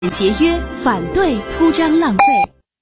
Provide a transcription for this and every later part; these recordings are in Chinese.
节约，反对铺张浪费。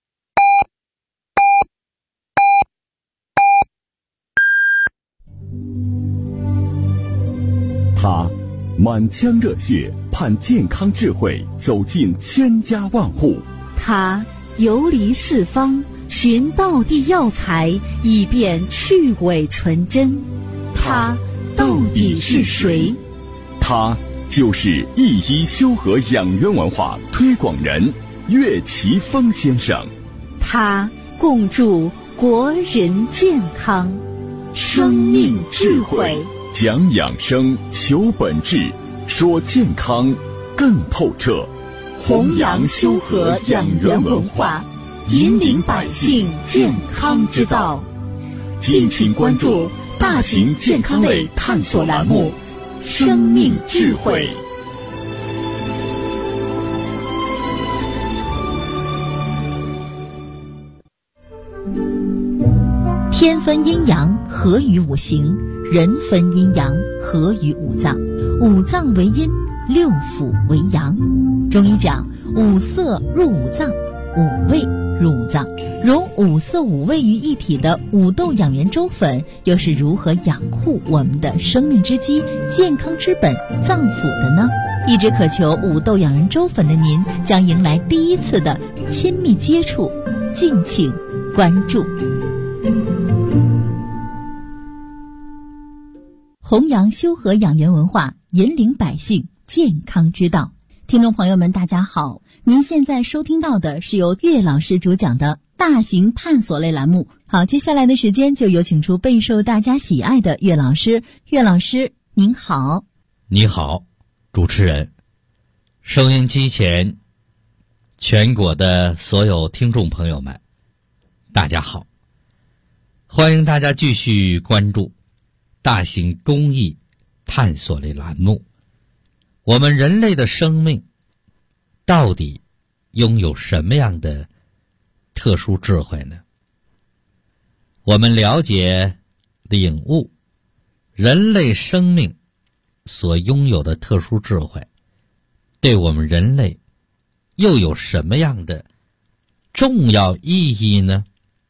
他满腔热血，盼健康智慧走进千家万户。 他游离四方，寻道地药材，以便去伪存真。他到底是谁？ 他就是一一修和养元文化推广人岳奇峰先生。 他共筑国人健康，生命智慧， 讲养生，求本质，说健康更透彻， 弘扬修和养元文化，引领百姓健康之道。敬请关注大型健康类探索栏目《生命智慧》。天分阴阳，合于五行；人分阴阳，合于五脏。五脏为阴，六腑为阳。中医讲五色入五脏，五味入五脏。融五色五味于一体的五豆养元粥粉，又是如何养护我们的生命之基、健康之本脏腑的呢？一直渴求五豆养元粥粉的您，将迎来第一次的亲密接触，敬请关注。弘扬修和养元文化，引领百姓健康之道。听众朋友们大家好，您现在收听到的是由岳老师主讲的大型探索类栏目。好，接下来的时间就有请出备受大家喜爱的岳老师。岳老师您好。 你好，主持人，收音机前全国的所有听众朋友们大家好，欢迎大家继续关注大型公益探索类栏目。我们人类的生命到底拥有什么样的特殊智慧呢？我们了解、领悟人类生命所拥有的特殊智慧，对我们人类又有什么样的重要意义呢？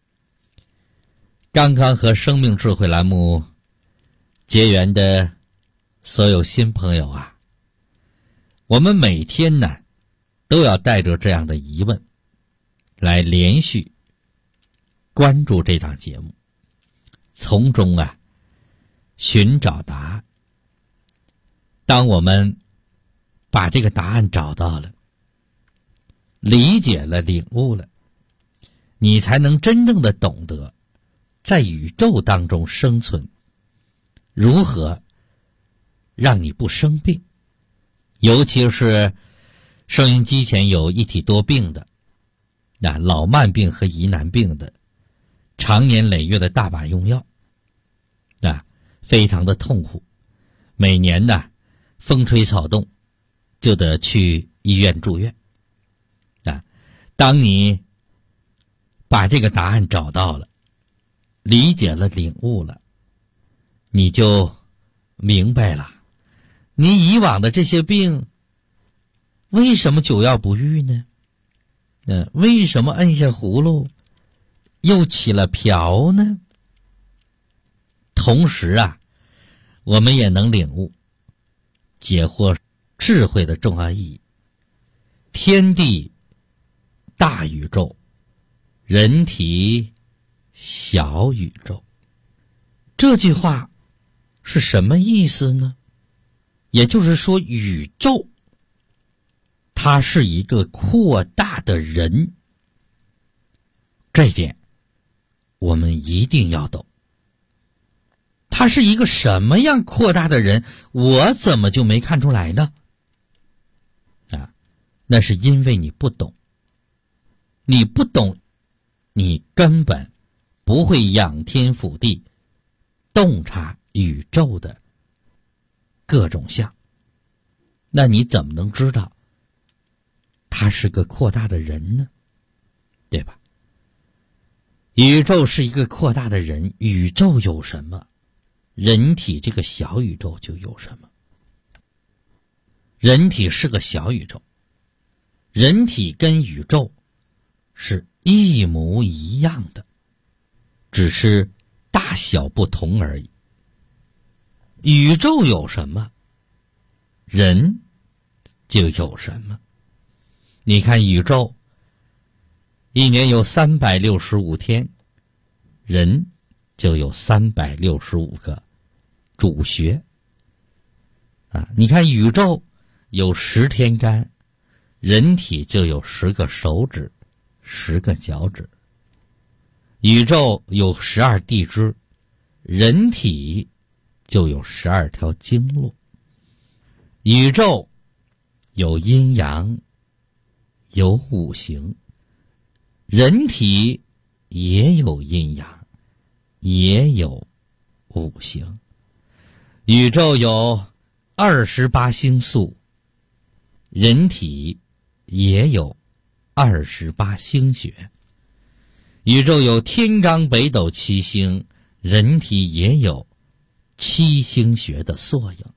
刚刚和生命智慧栏目结缘的所有新朋友啊，我们每天呢都要带着这样的疑问来连续关注这档节目，从中啊寻找答案。当我们把这个答案找到了，理解了，领悟了，你才能真正的懂得在宇宙当中生存如何让你不生病。尤其是收音机前有一体多病的，老慢病和疑难病的，常年累月的大把用药，非常的痛苦。每年呢风吹草动就得去医院住院。当你把这个答案找到了，理解了，领悟了，你就明白了你以往的这些病为什么久药不愈呢？为什么摁下葫芦又起了瓢呢？同时啊，我们也能领悟解惑智慧的重要意义。天地大宇宙，人体小宇宙，这句话是什么意思呢？也就是说，宇宙它是一个扩大的人，这一点我们一定要懂。它是一个什么样扩大的人，我怎么就没看出来呢？那是因为你不懂。你不懂，你根本不会仰天俯地洞察宇宙的各种相，那你怎么能知道他是个扩大的人呢？对吧？宇宙是一个扩大的人，宇宙有什么，人体这个小宇宙就有什么。人体是个小宇宙， 人体跟宇宙是一模一样的，只是大小不同而已。宇宙有什么，人就有什么。你看宇宙一年有365天，人就有365个主穴你看宇宙有10天干，人体就有10个手指，10个脚趾。宇宙有12地支，人体就有12条经络。宇宙有阴阳，有五行，人体也有阴阳，也有五行。宇宙有28星宿，人体也有28星穴。宇宙有天罡北斗7星，人体也有7星穴的缩影。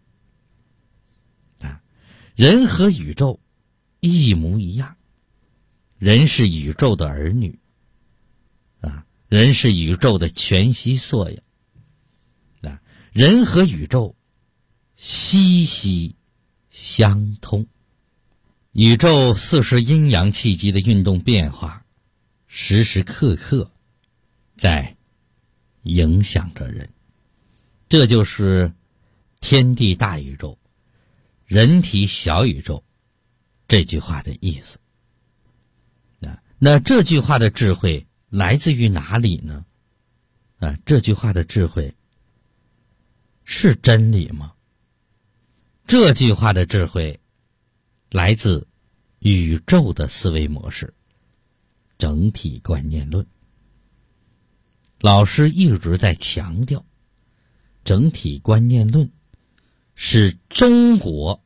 人和宇宙一模一样，人是宇宙的儿女人是宇宙的全息缩影人和宇宙息息相通。宇宙40阴阳气机的运动变化，时时刻刻在影响着人。这就是天地大宇宙，人体小宇宙这句话的意思。那这句话的智慧来自于哪里呢？这句话的智慧是真理吗？这句话的智慧来自宇宙的思维模式，整体观念论。老师一直在强调，整体观念论是中国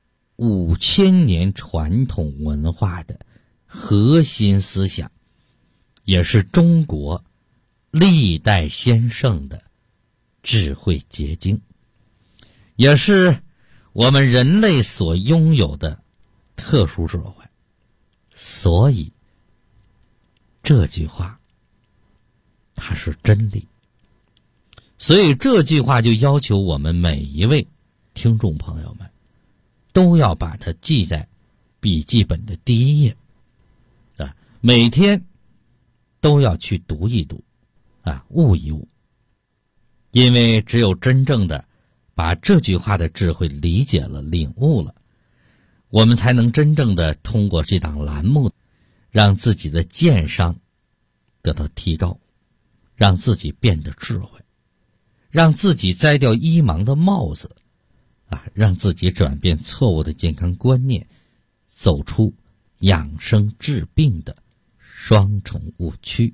5000年传统文化的核心思想，也是中国历代先圣的智慧结晶，也是我们人类所拥有的特殊智慧。所以这句话它是真理，所以这句话就要求我们每一位听众朋友们都要把它记在笔记本的第一页每天都要去读一读悟一悟。因为只有真正的把这句话的智慧理解了、领悟了，我们才能真正的通过这档栏目让自己的见商得到提高，让自己变得智慧，让自己摘掉一盲的帽子让自己转变错误的健康观念，走出养生治病的双重误区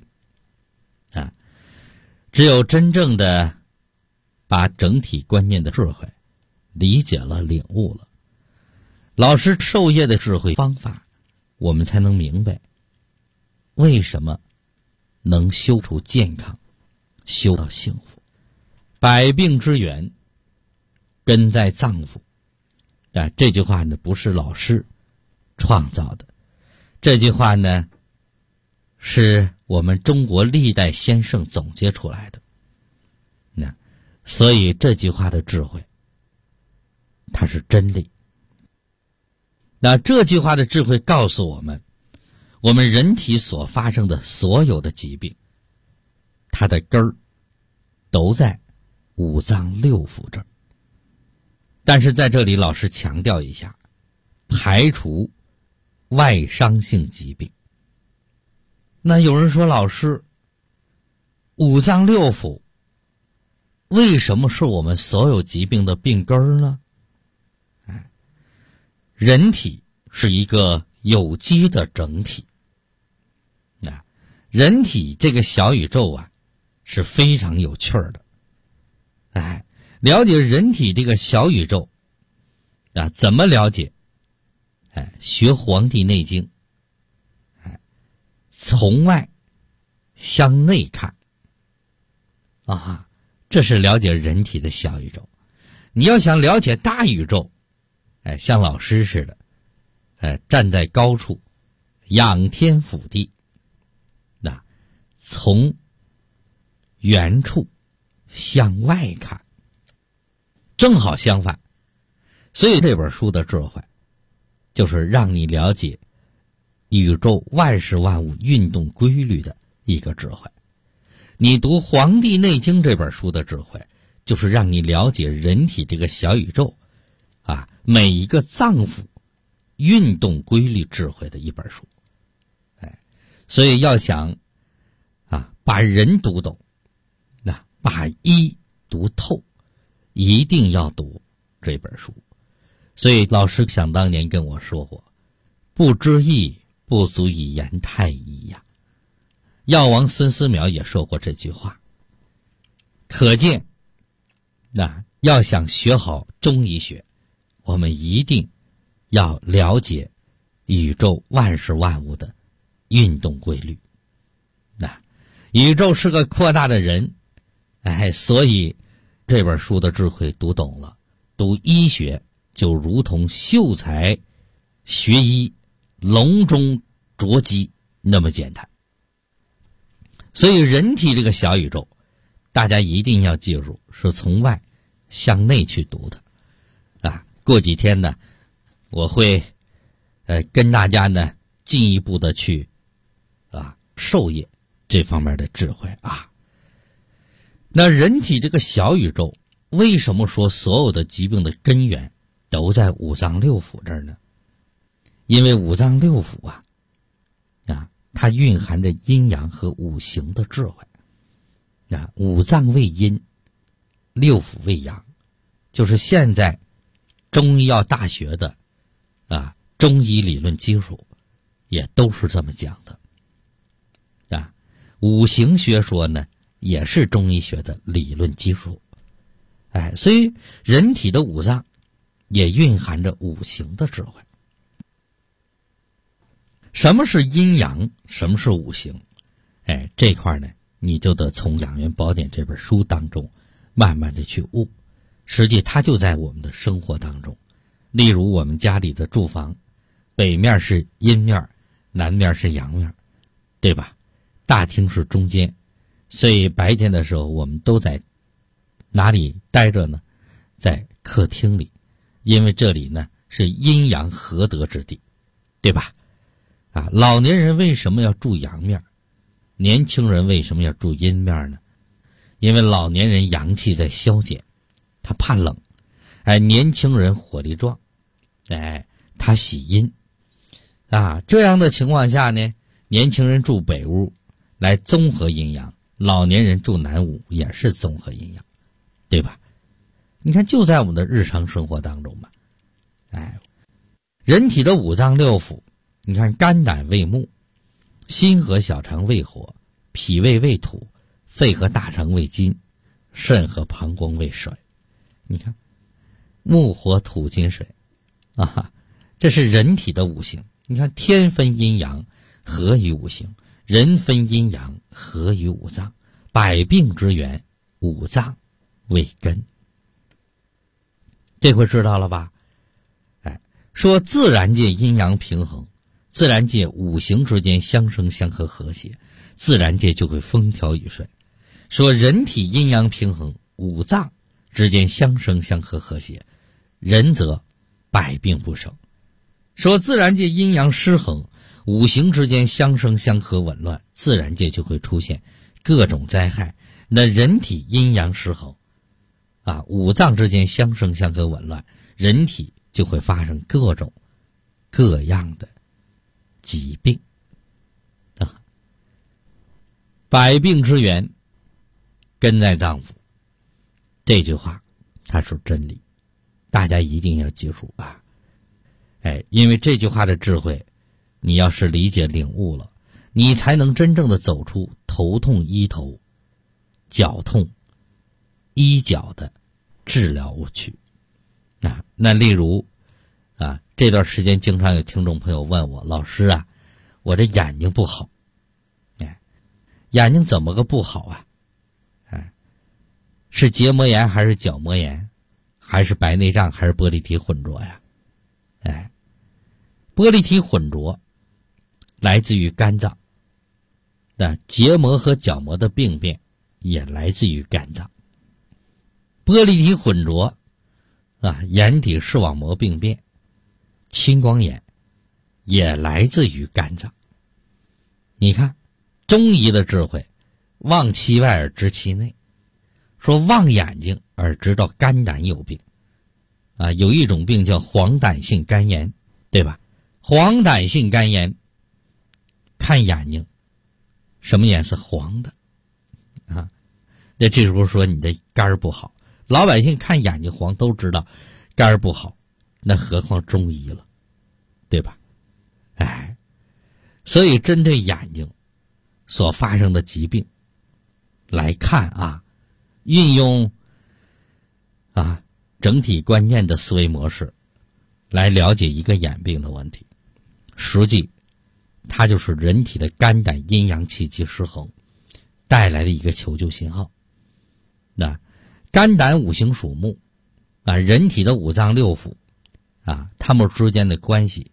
只有真正的把整体观念的智慧理解了、领悟了，老师授业的智慧方法，我们才能明白为什么能修出健康，修到幸福。百病之源根在脏腑这句话呢不是老师创造的，这句话呢是我们中国历代先圣总结出来的。所以这句话的智慧它是真理。那这句话的智慧告诉我们，我们人体所发生的所有的疾病，它的根儿都在五脏六腑这儿。但是在这里老师强调一下，排除外伤性疾病。那有人说，老师，五脏六腑为什么是我们所有疾病的病根儿呢？人体是一个有机的整体人体这个小宇宙是非常有趣儿的。了解人体这个小宇宙怎么了解？学《黄帝内经》从外向内看这是了解人体的小宇宙。你要想了解大宇宙像老师似的站在高处仰天俯地，那从远处向外看，正好相反。所以这本书的智慧就是让你了解宇宙万事万物运动规律的一个智慧。你读《黄帝内经》这本书的智慧，就是让你了解人体这个小宇宙每一个脏腑运动规律智慧的一本书。所以要想把人读懂，把医读透，一定要读这本书。所以老师想当年跟我说过，不知义不足以言太医呀。药王孙思邈也说过这句话。可见要想学好中医学，我们一定要了解宇宙万事万物的运动规律。宇宙是个扩大的人，所以这本书的智慧读懂了，读医学就如同秀才学医，笼中捉鸡那么简单。所以人体这个小宇宙，大家一定要记住，是从外向内去读的。过几天呢，我会跟大家呢进一步的去授业这方面的智慧那人体这个小宇宙，为什么说所有的疾病的根源都在五脏六腑这儿呢？因为五脏六腑它蕴含着阴阳和五行的智慧。五脏为阴，六腑为阳，就是现在中医药大学的中医理论基础也都是这么讲的。五行学说呢也是中医学的理论基础。所以人体的五脏也蕴含着五行的智慧。什么是阴阳，什么是五行？这块呢你就得从《养元宝典》这本书当中慢慢的去悟。实际它就在我们的生活当中。例如我们家里的住房，北面是阴面，南面是阳面，对吧？大厅是中间，所以白天的时候我们都在哪里待着呢？在客厅里，因为这里呢是阴阳合德之地，对吧？老年人为什么要住阳面？年轻人为什么要住阴面呢？因为老年人阳气在消减，他怕冷。年轻人火力壮，他喜阴。这样的情况下呢，年轻人住北屋来综合阴阳，老年人住南屋也是综合阴阳，对吧？你看就在我们的日常生活当中吧。人体的五脏六腑，你看肝胆为木，心和小肠为火，脾胃为土，肺和大肠为金，肾和膀胱为水。你看木火土金水这是人体的五行。你看天分阴阳，合于五行；人分阴阳，合于五脏。百病之源，五脏为根。这回知道了吧？说自然界阴阳平衡，自然界五行之间相生相克和谐，自然界就会风调雨顺。说人体阴阳平衡，五脏之间相生相克和谐，人则百病不生。说自然界阴阳失衡，五行之间相生相克紊乱，自然界就会出现各种灾害。那人体阴阳失衡五脏之间相生相克紊乱，人体就会发生各种各样的疾病百病之源根在脏腑。这句话它是真理，大家一定要记住因为这句话的智慧，你要是理解领悟了，你才能真正的走出头痛医头，脚痛医脚的治疗误区那例如这段时间经常有听众朋友问我，老师我这眼睛不好，眼睛怎么个不好是结膜炎还是角膜炎，还是白内障，还是玻璃体混浊呀？玻璃体混浊来自于肝脏。结膜和角膜的病变也来自于肝脏。玻璃体混浊眼底视网膜病变、青光眼也来自于肝脏。你看中医的智慧，望其外而知其内，说望眼睛而知道肝胆有病有一种病叫黄疸性肝炎，对吧？黄疸性肝炎看眼睛什么颜色？黄的那这时候说你的肝不好，老百姓看眼睛黄都知道肝不好，那何况中医了，对吧？所以针对眼睛所发生的疾病来看运用整体观念的思维模式来了解一个眼病的问题，实际它就是人体的肝胆阴阳气机失衡带来的一个求救信号。肝胆五行属木人体的五脏六腑它们之间的关系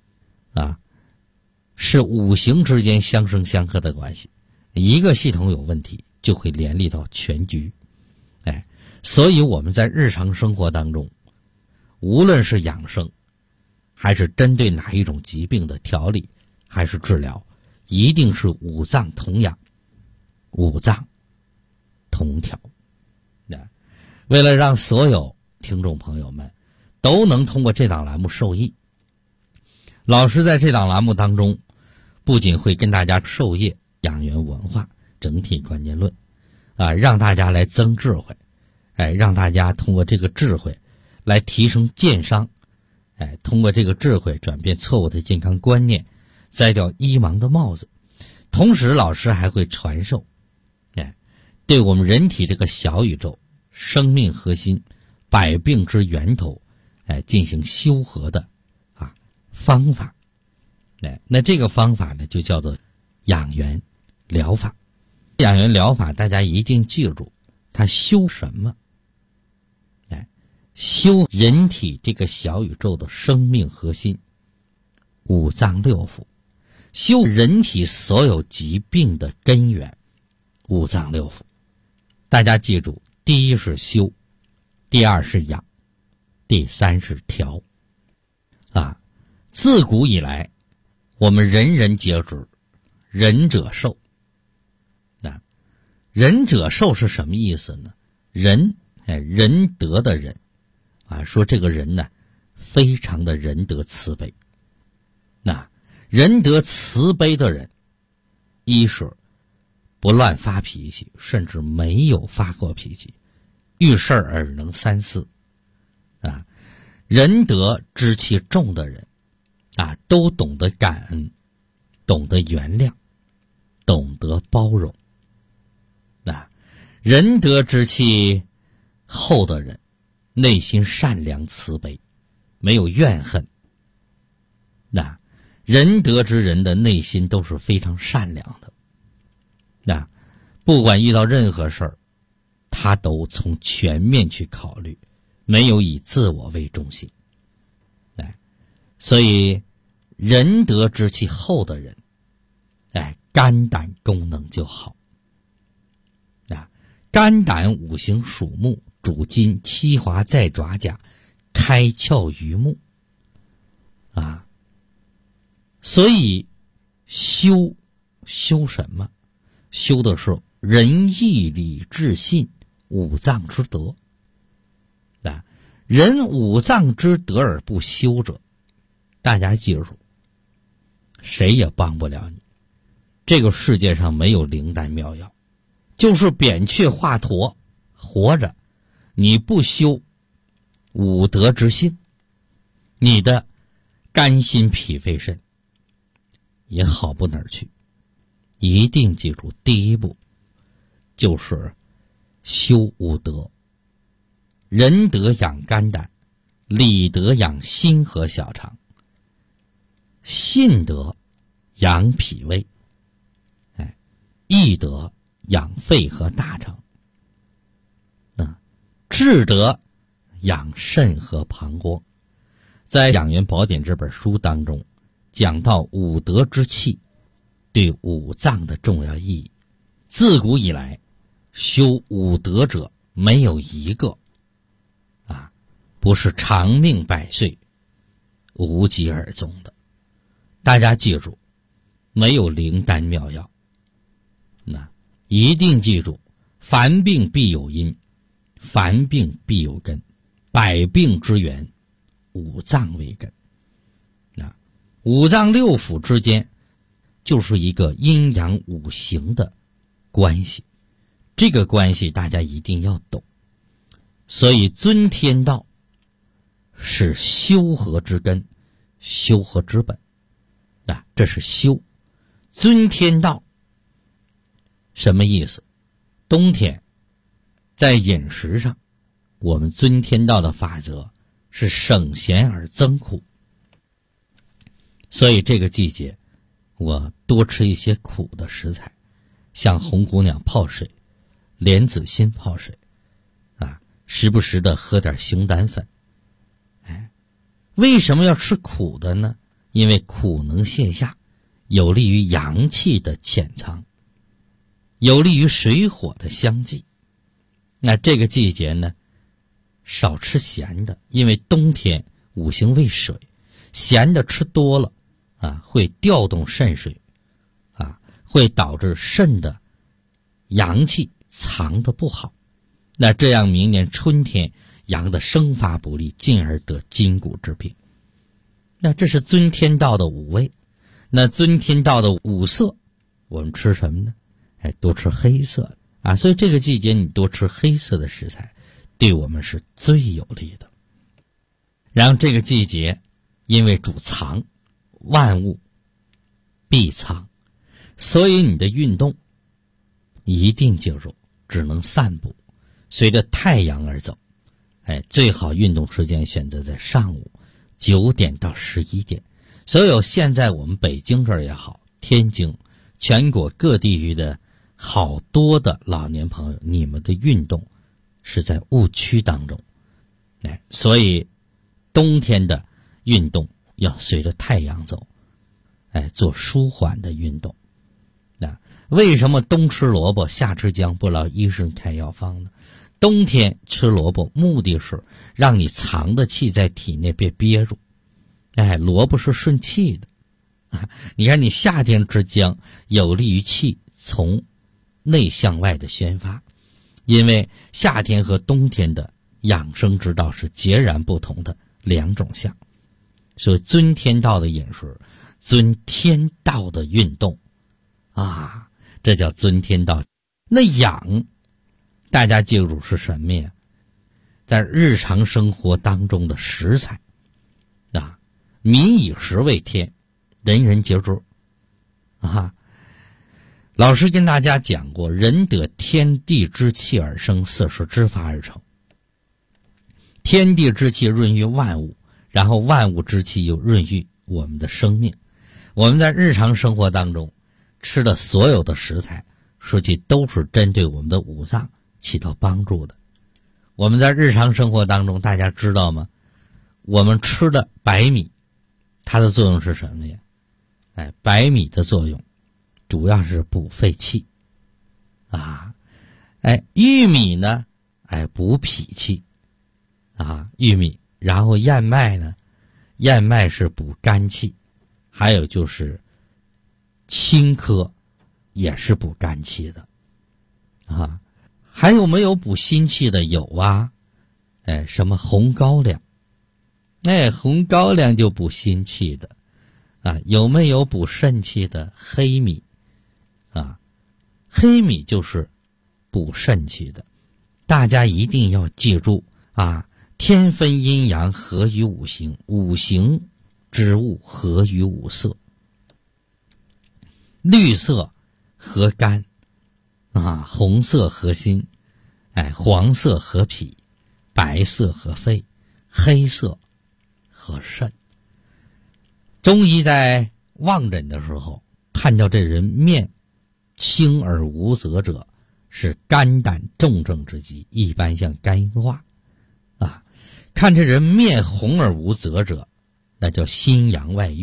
是五行之间相生相克的关系，一个系统有问题就会连累到全局。所以我们在日常生活当中，无论是养生还是针对哪一种疾病的调理还是治疗，一定是五脏同养，五脏同调。为了让所有听众朋友们都能通过这档栏目受益，老师在这档栏目当中不仅会跟大家授业养元文化整体观念论让大家来增智慧，让大家通过这个智慧来提升健商，通过这个智慧转变错误的健康观念，摘掉医盲的帽子。同时老师还会传授对我们人体这个小宇宙生命核心百病之源头进行修和的方法。那这个方法呢就叫做养元疗法。养元疗法大家一定记住，它修什么？修人体这个小宇宙的生命核心五脏六腑，修人体所有疾病的根源五脏六腑。大家记住，第一是修，第二是养，第三是调自古以来我们人人皆知仁者寿。仁者寿是什么意思呢？仁德的仁说这个人呢非常的仁德慈悲。仁德慈悲的人，一是不乱发脾气，甚至没有发过脾气，遇事而能三思仁德之气重的人都懂得感恩，懂得原谅，懂得包容。仁德之气厚的人，内心善良慈悲，没有怨恨。仁德之人的内心都是非常善良的。不管遇到任何事儿，他都从全面去考虑，没有以自我为中心。所以仁德之气厚的人肝胆功能就好。肝胆五行属木，主筋，七华在爪甲，开窍于目所以修什么？修的是仁义礼智信五脏之德。人五脏之德而不修者，大家记住，谁也帮不了你。这个世界上没有灵丹妙药，就是扁鹊华佗活着，你不修五德之性，你的肝心脾肺肾也好不哪儿去。一定记住，第一步就是修五德，仁德养肝胆，礼德养心和小肠，信德养脾胃，义德养肺和大肠，智德养肾和膀胱。在《养元宝典》这本书当中讲到五德之气对五脏的重要意义。自古以来，修五德者没有一个不是长命百岁、无疾而终的。大家记住，没有灵丹妙药，一定记住，凡病必有因，凡病必有根，百病之源，五脏为根。五脏六腑之间就是一个阴阳五行的关系，这个关系大家一定要懂。所以尊天道是修和之根，修和之本，这是修。尊天道什么意思？冬天在饮食上，我们尊天道的法则是省咸而增苦，所以这个季节我多吃一些苦的食材，像红姑娘泡水、莲子心泡水时不时的喝点熊胆粉。为什么要吃苦的呢？因为苦能泻下，有利于阳气的潜藏，有利于水火的相济。那这个季节呢，少吃咸的，因为冬天五行为水，咸的吃多了会调动肾水会导致肾的阳气藏得不好。那这样明年春天阳的生发不利，进而得筋骨之病。那这是尊天道的五味。那尊天道的五色，我们吃什么呢？多吃黑色所以这个季节你多吃黑色的食材，对我们是最有利的。然后这个季节因为主藏，万物必藏，所以你的运动一定记住，只能散步，随着太阳而走。最好运动时间选择在上午9点到11点。所有现在我们北京这儿也好，天津、全国各地域的好多的老年朋友，你们的运动是在误区当中。所以冬天的运动要随着太阳走，做舒缓的运动。为什么冬吃萝卜夏吃姜，不劳医生开药方呢？冬天吃萝卜目的是让你藏的气在体内别憋住。萝卜是顺气的你看你夏天吃姜，有利于气从内向外的宣发。因为夏天和冬天的养生之道是截然不同的两种相。所以尊天道的饮食，尊天道的运动这叫尊天道。那养大家记住是什么呀？在日常生活当中的食材民以食为天，人人皆知老师跟大家讲过，人得天地之气而生，色是之法而成。天地之气润于万物，然后万物之气又润于我们的生命。我们在日常生活当中吃的所有的食材，实际都是针对我们的五脏起到帮助的。我们在日常生活当中，大家知道吗？我们吃的白米，它的作用是什么呀？白米的作用主要是补肺气玉米呢补脾气玉米。然后燕麦呢，燕麦是补肝气，还有就是青稞也是补肝气的还有没有补心气的？有什么红高粱，红高粱就补心气的有没有补肾气的？黑米黑米就是补肾气的。大家一定要记住天分阴阳合于五行，五行之物合于五色。绿色合肝红色合心黄色合脾，白色合肺，黑色合肾。中医在望诊的时候，看到这人面青而无泽者，是肝胆重症之疾，一般像肝硬化看这人面红而无泽者，那叫心阳外越，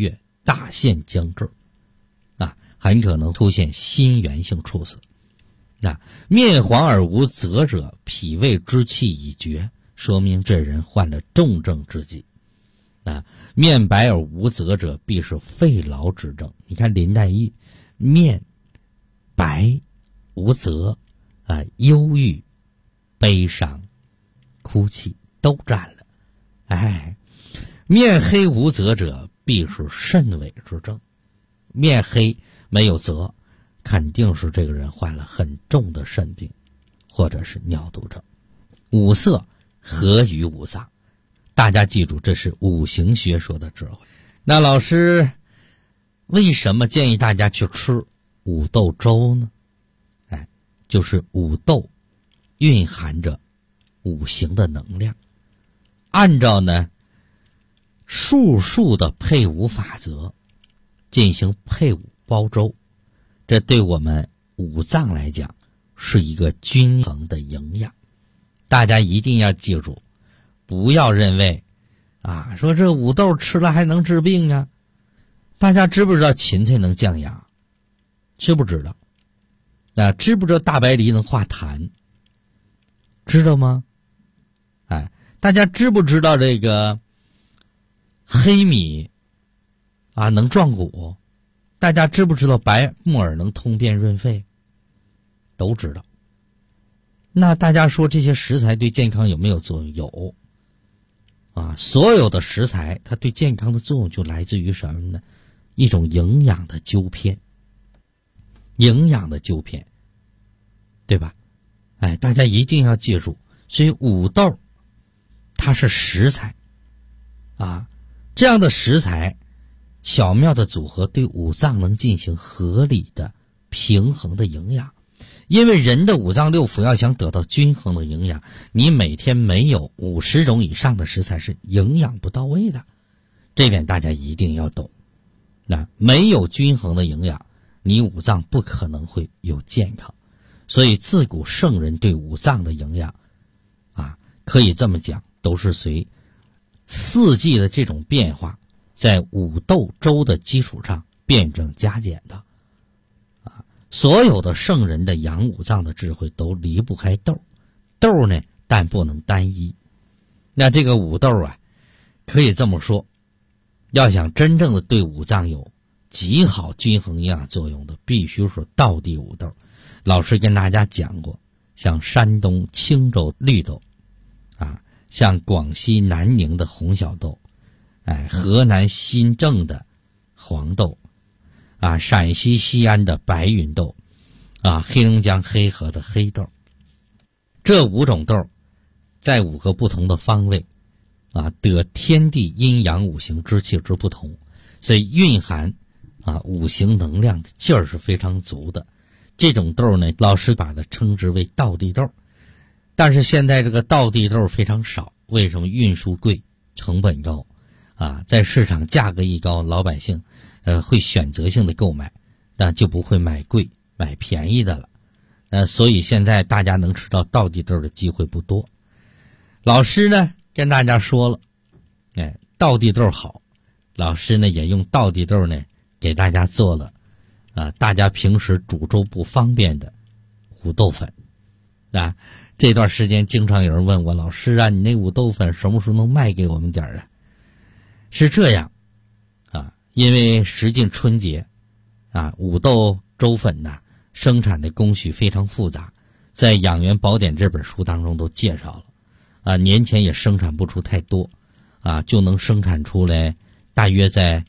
大限将至，很可能出现心源性猝死。面黄而无泽者，脾胃之气已绝，说明这人患了重症之疾。面白而无泽者，必是肺痨之症。你看林黛玉，面白无泽，忧郁、悲伤、哭泣都占了。面黑无泽者，必是肾痿之症。面黑没有泽，肯定是这个人患了很重的肾病，或者是尿毒症。五色合于五脏，大家记住，这是五行学说的智慧。那老师为什么建议大家去吃五豆粥呢？就是五豆蕴含着五行的能量，按照呢数的配伍法则进行配伍煲粥，这对我们五脏来讲是一个均衡的营养。大家一定要记住，不要认为说这五豆吃了还能治病啊。大家知不知道芹菜能降压？知不知道？知不知道大白梨能化痰？知道吗？大家知不知道这个黑米能壮骨？大家知不知道白木耳能通便润肺？都知道。那大家说这些食材对健康有没有作用？有。所有的食材它对健康的作用就来自于什么呢？一种营养的纠偏，对吧？大家一定要记住，所以五豆它是食材这样的食材巧妙的组合对五脏能进行合理的平衡的营养。因为人的五脏六腑要想得到均衡的营养，你每天没有50种以上的食材是营养不到位的，这点大家一定要懂。没有均衡的营养，你五脏不可能会有健康。所以自古圣人对五脏的营养可以这么讲，都是随四季的这种变化，在五豆粥的基础上辩证加减的。所有的圣人的养五脏的智慧都离不开豆。豆呢，但不能单一。那这个五豆可以这么说，要想真正的对五脏有极好均衡营养作用的，必须是道地五豆。老师跟大家讲过，像山东青州绿豆像广西南宁的红小豆，河南新郑的黄豆，陕西西安的白云豆，黑龙江黑河的黑豆。这5种豆在5个不同的方位得天地阴阳五行之气之不同，所以蕴含五行能量的劲儿是非常足的。这种豆呢，老师把它称之为道地豆。但是现在这个道地豆非常少，为什么？运输贵，成本高在市场价格一高，老百姓会选择性的购买，但就不会买贵买便宜的了。所以现在大家能吃到道地豆的机会不多。老师呢跟大家说了，道地豆好，老师呢也用道地豆呢给大家做了大家平时煮粥不方便的五豆粉这段时间经常有人问我，老师你那五豆粉什么时候能卖给我们点儿是这样因为时近春节五豆粥粉生产的工序非常复杂，在《养元宝典》这本书当中都介绍了年前也生产不出太多就能生产出来大约在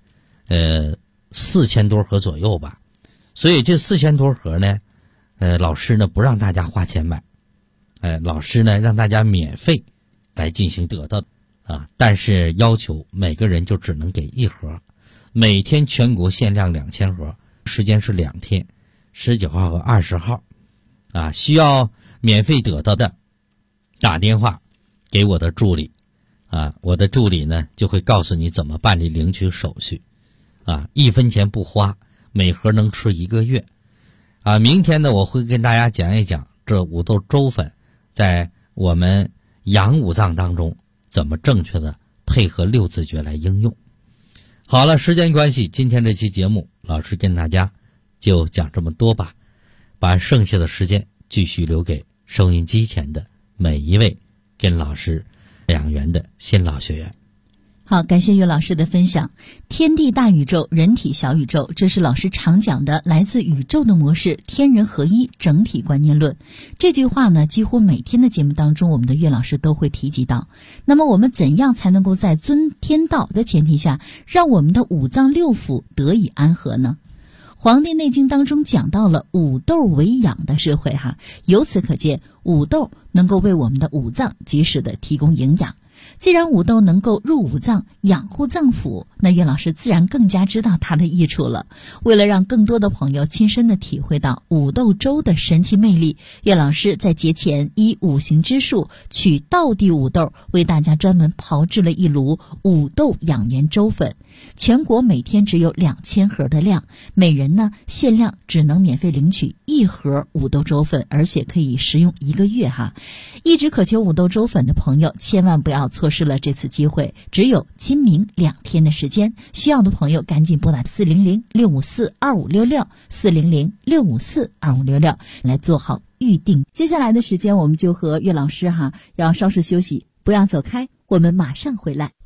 4000多盒左右吧。所以这4000多盒呢老师呢不让大家花钱买，老师呢让大家免费来进行得到但是要求每个人就只能给1盒，每天全国限量2000盒，时间是2天，19号和20号需要免费得到的打电话给我的助理我的助理呢就会告诉你怎么办理领取手续1分钱不花，每盒能吃1个月明天呢我会跟大家讲一讲这五豆粥粉在我们养五脏当中怎么正确的配合6字诀来应用好了，时间关系，今天这期节目老师跟大家就讲这么多吧，把剩下的时间继续留给收音机前的每一位跟老师两元的新老学员。 好，感谢岳老师的分享。天地大宇宙，人体小宇宙，这是老师常讲的来自宇宙的模式，天人合一整体观念论。这句话呢，几乎每天的节目当中，我们的岳老师都会提及到。那么我们怎样才能够在尊天道的前提下，让我们的五脏六腑得以安和呢？黄帝内经当中讲到了五豆为养的社会由此可见，五豆能够为我们的五脏及时的提供营养。既然五豆能够入五脏养护脏腑，那岳老师自然更加知道它的益处了。为了让更多的朋友亲身的体会到五豆粥的神奇魅力，岳老师在节前依五行之数取道地五豆，为大家专门炮制了一炉五豆养元粥粉。全国每天只有2000盒的量，每人呢限量只能免费领取1盒五豆粥粉，而且可以食用1个月一直渴求五豆粥粉的朋友千万不要错失了这次机会，只有今明2天的时间，需要的朋友赶紧拨打400-654-2566 400-654-2566来做好预定。接下来的时间我们就和岳老师要稍事休息，不要走开，我们马上回来。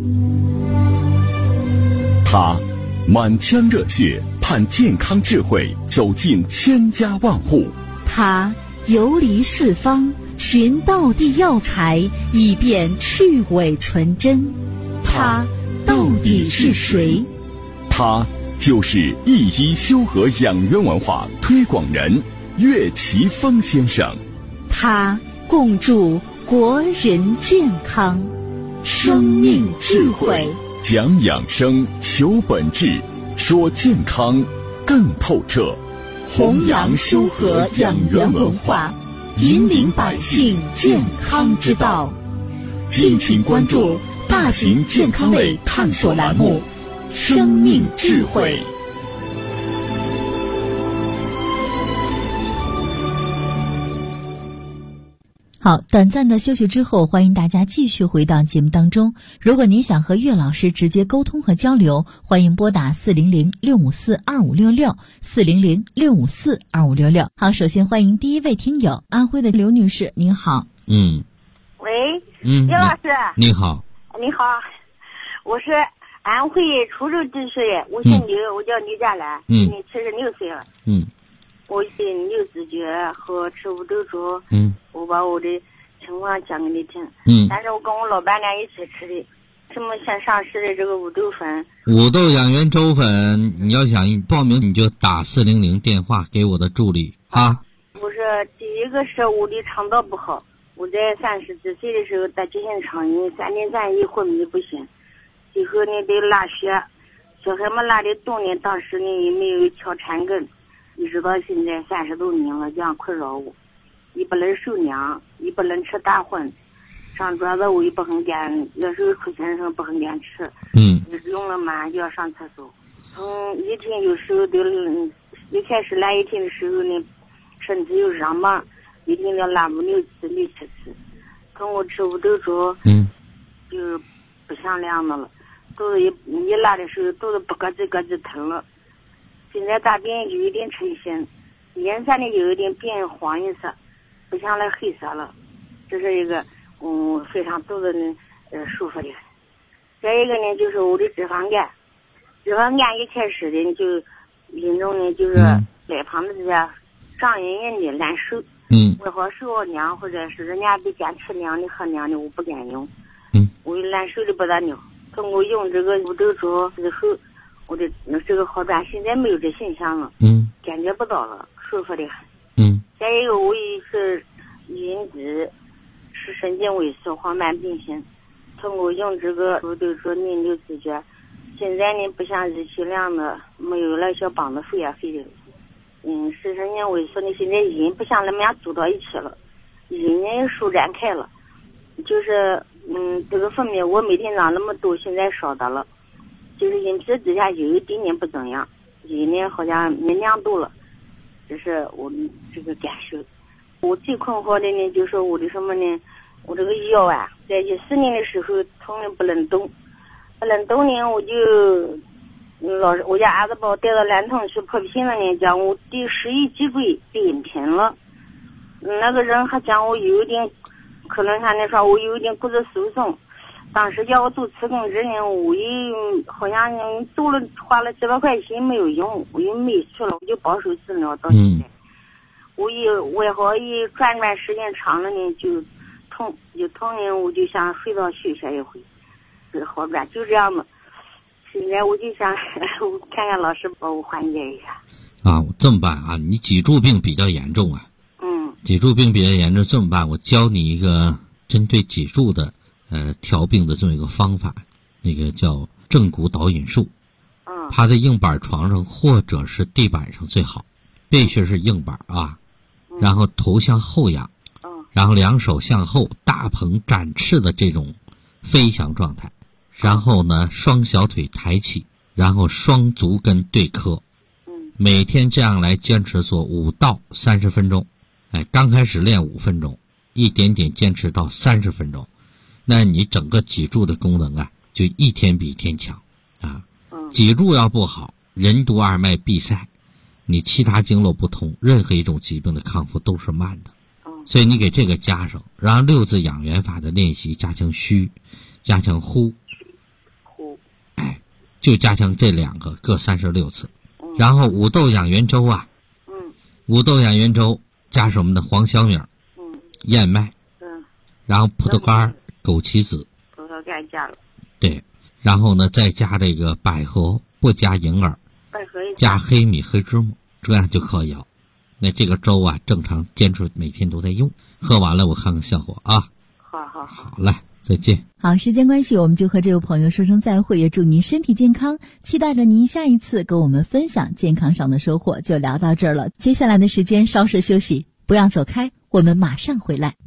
他满腔热血盼健康智慧走进千家万户， 他游离四方寻道地药材以便去伪存真，他到底是谁？ 他就是一医修和养元文化推广人岳奇峰先生。 他共筑国人健康，生命智慧， 讲养生，求本质，说健康更透彻， 弘扬修和养元文化，引领百姓健康之道。敬请关注大型健康类探索栏目《生命智慧》。 好，短暂的休息之后，欢迎大家继续回到节目当中。如果您想和岳老师直接沟通和交流，欢迎拨打400-654-2566 400-654-2566。好，首先欢迎第一位听友安徽的刘女士，您好。 喂，岳老师， 你好。 你好，我是安徽滁州地区的，我姓刘，我叫刘佳兰，今年76岁了。我信牛子诀和吃五豆粥，我把我的情况讲给你听。但是我跟我老伴俩一起吃的，这么先上市的这个五豆粉。 五豆养元粥粉，你要想报名你就打400电话给我的助理不是，第一个是我的肠道不好，我在30几岁的时候得急性肠炎，3年3夜昏迷不醒，最后呢得拉血，小孩们拉的动呢，当时呢也没有敲缠根。一直到现在30多年了，这样困扰我，也不能受凉，也不能吃大荤，上桌子我也不很敢，有时候出去的时候不很敢吃。用了马上就要上厕所，从一天有时候都一开始来一天的时候呢，身体又热嘛，一天要拉5、6次、6、7次，跟我吃五豆粥，就不像样的了，肚子一拉的时候，肚子不咯吱咯吱疼了。现在大便有一点成型，颜色呢有一点变黄颜色，不像那黑色了，这是一个非常肚子呢舒服的。再一个呢就是我的脂肪肝一开始的就严重呢就是脸庞的这些上瘾的难受，我好受凉或者是人家别敢吃凉的喝凉的我不敢用，我难受的不得了。通过用这个五豆粥之后，我的这个好转，现在没有这现象了，感觉不到了，舒服的很。再一个我也是晕厥，是神经萎缩、黄斑变性，通过用这个五豆粥念牛子诀，现在呢不像日期量的没有了小膀子肺的，是神经萎缩呢，现在人不像那么样组到一起了，人呢舒展开了，就是这个分泌我每天长那么多，现在少的了。就是饮食之下有一点点不怎样，人呢好像没亮度了，这是我这个感受。我最困惑的呢就是我的什么呢，我这个腰在14年的时候从来不能动， 2002年我就我家儿子把我带到兰通去破皮心那年讲我第11脊椎被引平了，那个人还讲我有一点，可能他那说我有一点骨质疏松，当时叫我做磁共振呢，我也好像做了花了700块钱没有用，我又没去了，我就保守治疗到现在。我也好一转时间长了呢，就痛呢，我就想回到休息一回，这好办就这样嘛。现在我就想我看看老师帮我缓解一下。 啊，这么办啊，你脊柱病比较严重啊。脊柱病比较严重，这么办？我教你一个针对脊柱的调病的这么一个方法，那个叫正骨导引术。趴在硬板床上或者是地板上最好，必须是硬板啊。然后头向后仰，然后两手向后，大鹏展翅的这种飞翔状态。然后呢，双小腿抬起，然后双足跟对磕。每天这样来坚持做5到30分钟。刚开始练5分钟，一点点坚持到30分钟，那你整个脊柱的功能啊，就一天比一天强啊。脊柱要不好，任督二脉闭塞，你其他经络不通，任何一种疾病的康复都是慢的。所以你给这个加上，然后6字养元法的练习，加强虚，加强呼，就加强这2个，各36次。然后五豆养元粥啊，五豆养元粥加上我们的黄小米、燕麦，然后葡萄干、枸杞子， 葡萄干加了， 对，然后呢再加这个百合，不加银耳，加黑米、黑芝麻，这样就可以了。那这个粥啊，正常坚持每天都在用，喝完了我看看效果啊。好嘞，再见。 好，时间关系，我们就和这位朋友说声再会，也祝您身体健康，期待着您下一次跟我们分享健康上的收获。就聊到这儿了，接下来的时间稍事休息，不要走开，我们马上回来。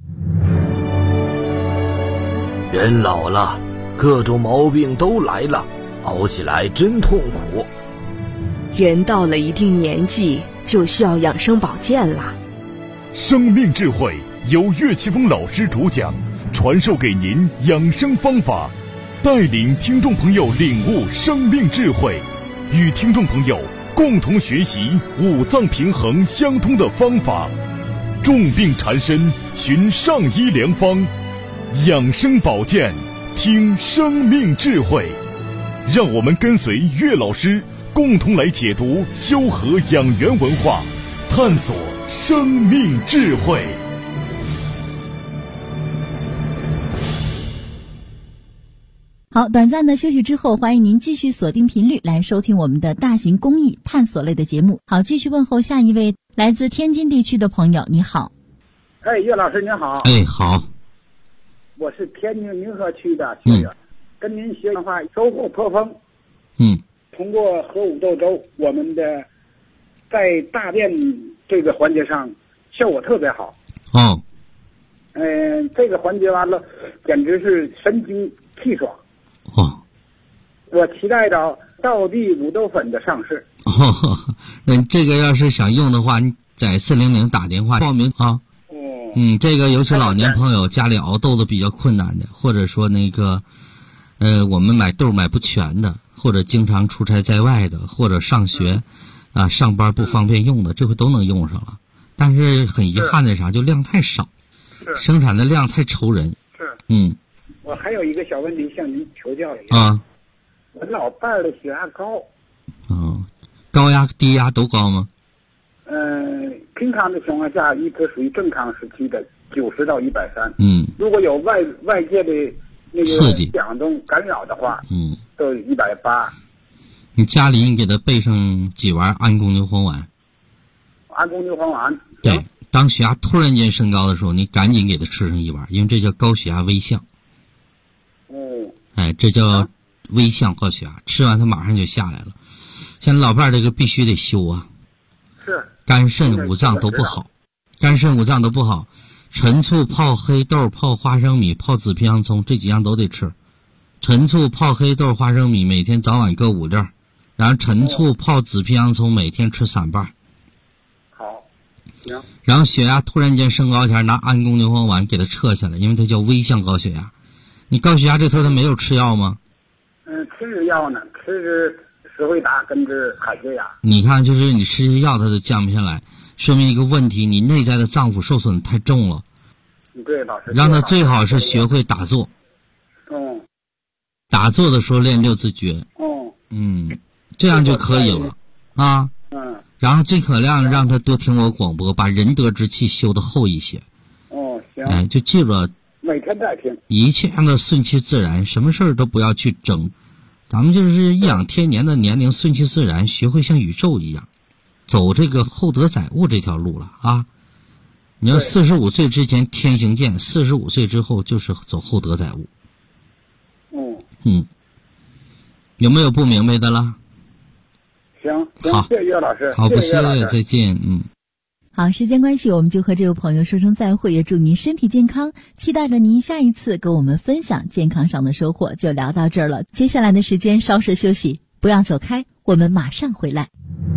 人老了，各种毛病都来了，熬起来真痛苦。 人到了一定年纪，就需要养生保健了。 生命智慧由岳奇峰老师主讲，传授给您养生方法，带领听众朋友领悟生命智慧，与听众朋友共同学习5脏平衡相通的方法。重病缠身，寻上医良方，养生保健，听生命智慧。让我们跟随岳老师，共同来解读修和养元文化，探索生命智慧。 好，短暂的休息之后，欢迎您继续锁定频率来收听我们的大型公益探索类的节目。好，继续问候下一位来自天津地区的朋友，你好。 岳老师您好。 好。 我是天津民和区的学员，跟您学的话收获颇丰。通过喝五豆粥，我们的在大便这个环节上效果特别好。这个环节完了，简直是神清气爽。我期待着道地五豆粉的上市。 那这个要是想用的话，你在400打电话报名啊。这个尤其老年朋友家里熬豆子比较困难的，或者说那个我们买豆买不全的，或者经常出差在外的，或者上学上班不方便用的，这回都能用上了。但是很遗憾的啥，就量太少，生产的量太愁人。 我还有一个小问题向您求教一下。我老伴儿的血压高。 高压低压都高吗？ 平常的情况下一直属于正常时期的90到130。如果有外界的那个刺激响动干扰的话，都180。 你家里你给他备上几丸安宫牛黄丸。 安宫牛黄丸。 对，当血压突然间升高的时候，你赶紧给他吃上1丸，因为这叫高血压危象。这叫危象高血压，吃完它马上就下来了。像老伴儿这个必须得修啊。肝肾五脏都不好，陈醋泡黑豆泡花生米泡紫皮洋葱这几样都得吃。陈醋泡黑豆花生米每天早晚各5粒，然后陈醋泡紫皮洋葱每天吃3瓣。 好，行。 然后血压突然间升高前，拿安宫牛黄丸给它撤下来，因为它叫危象高血压。你高血压这头它没有吃药吗？ 吃着药呢，吃着石灰打跟着海血压。 你看，就是你吃些药它都降不下来，说明一个问题，你内在的脏腑受损太重了。 对，老师。 让他最好是学会打坐。打坐的时候练六字诀。这样就可以了啊。然后尽可量让他多听我广播，把仁德之气修得厚一些。 行。 就记住了， 每天在听。 一切让它顺其自然，什么事儿都不要去争。咱们就是颐养天年的年龄，顺其自然，学会像宇宙一样，走这个厚德载物这条路了啊。你要45岁之前天行健，45岁之后就是走厚德载物。有没有不明白的了？ 行， 好， 谢谢岳老师。 好，不谢谢， 再见。 好，时间关系，我们就和这位朋友说声再会，也祝您身体健康，期待着您下一次跟我们分享健康上的收获。就聊到这儿了，接下来的时间稍事休息，不要走开，我们马上回来。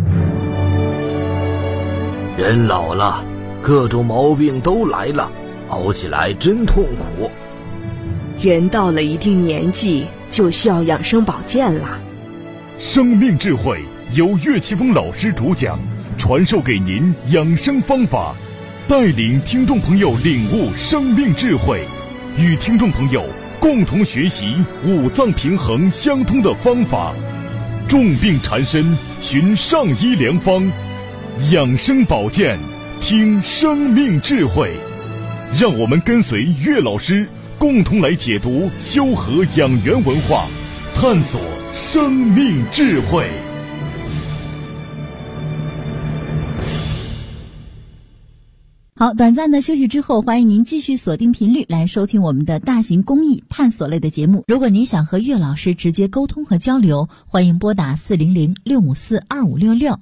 人老了，各种毛病都来了，熬起来真痛苦。 人到了一定年纪，就需要养生保健了。 生命智慧由岳奇峰老师主讲，传授给您养生方法，带领听众朋友领悟生命智慧，与听众朋友共同学习五脏平衡相通的方法。重病缠身，寻上医良方，养生保健，听生命智慧。让我们跟随岳老师共同来解读修和养元文化，探索生命智慧。 好，短暂的休息之后，欢迎您继续锁定频率来收听我们的大型公益探索类的节目。如果您想和岳老师直接沟通和交流，欢迎拨打400-654-2566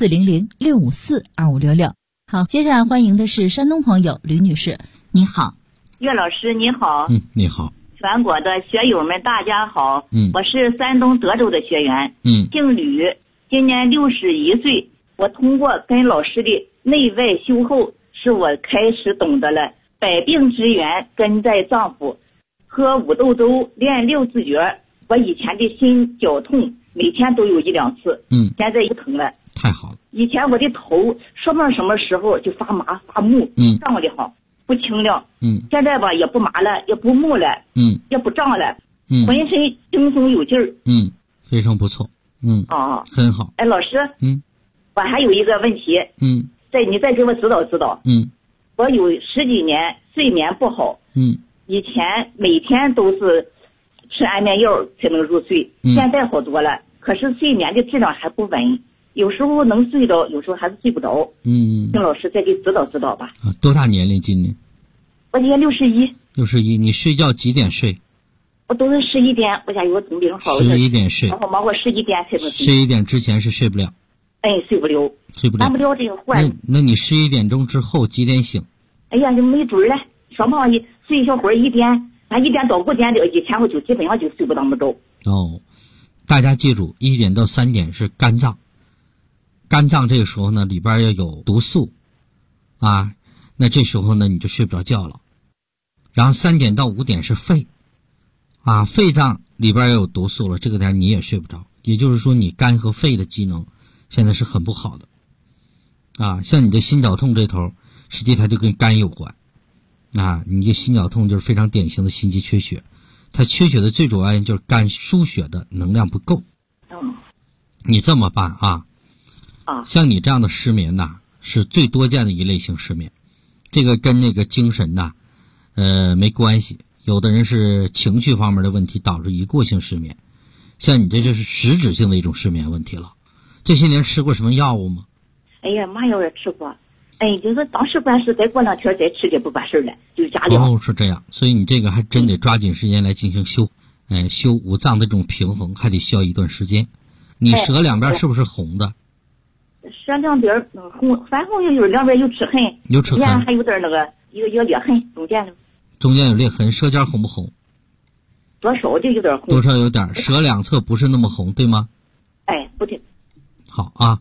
400-654-2566。好，接下来欢迎的是山东朋友吕女士，你好。 岳老师你好。 你好。 全国的学友们大家好。我是山东德州的学员。姓吕，今年61岁。我通过跟老师的内外修后，使我开始懂得了百病之源根在脏腑，喝五豆粥练六字诀。我以前的心绞痛每天都有1-2次，现在不疼了。 太好了。 以前我的头什么时候就发麻发木，胀的好，不清亮。现在吧也不麻了，也不木了，也不胀了，浑身轻松有劲儿。 非常不错。很好。 哎，老师，我还有一个问题，你再给我指导指导。我有10几年睡眠不好，以前每天都是吃安眠药才能入睡，现在好多了，可是睡眠的质量还不稳，有时候能睡着，有时候还是睡不着。请老师再给指导指导吧。 多大年龄今年？ 我今年61。 61，你睡觉几点睡？ 我都是11点，我家有个总病号。 11点睡， 然后忙活11点才能睡。 11点之前是睡不了。 睡不了。干不了这个活。 那你11点钟之后几点醒？ 哎呀，就没准了，双方睡一小会儿1点，1点到5点的以前后就基本上就睡不着么着。 大家记住，1点到3点是肝脏，肝脏这个时候呢里边要有毒素啊，那这时候呢你就睡不着觉了。然后3点到5点是肺啊，肺脏里边要有毒素了，这个点你也睡不着。也就是说你肝和肺的机能现在是很不好的啊，像你的心绞痛这头，实际它就跟肝有关啊。你的心绞痛就是非常典型的心肌缺血，它缺血的最主要原因就是肝输血的能量不够。你这么办啊？像你这样的失眠呐，是最多见的一类型失眠，这个跟那个精神呐，没关系。有的人是情绪方面的问题导致一过性失眠，像你这就是实质性的一种失眠问题了。这些年吃过什么药物吗？ 哎呀，麻药也吃过。就是当时管事，再过2天再吃就不管事了，就加量。 是这样，所以你这个还真得抓紧时间来进行修，修五脏的这种平衡，还得需要一段时间。你舌两边是不是红的？ 舌两边红，反红有两边有齿痕， 有齿痕， 还有点那个一个裂痕， 中间有裂痕，舌尖红不红？ 多少就有点红， 多少有点，舌两侧不是那么红，对吗？ 不对。 好啊，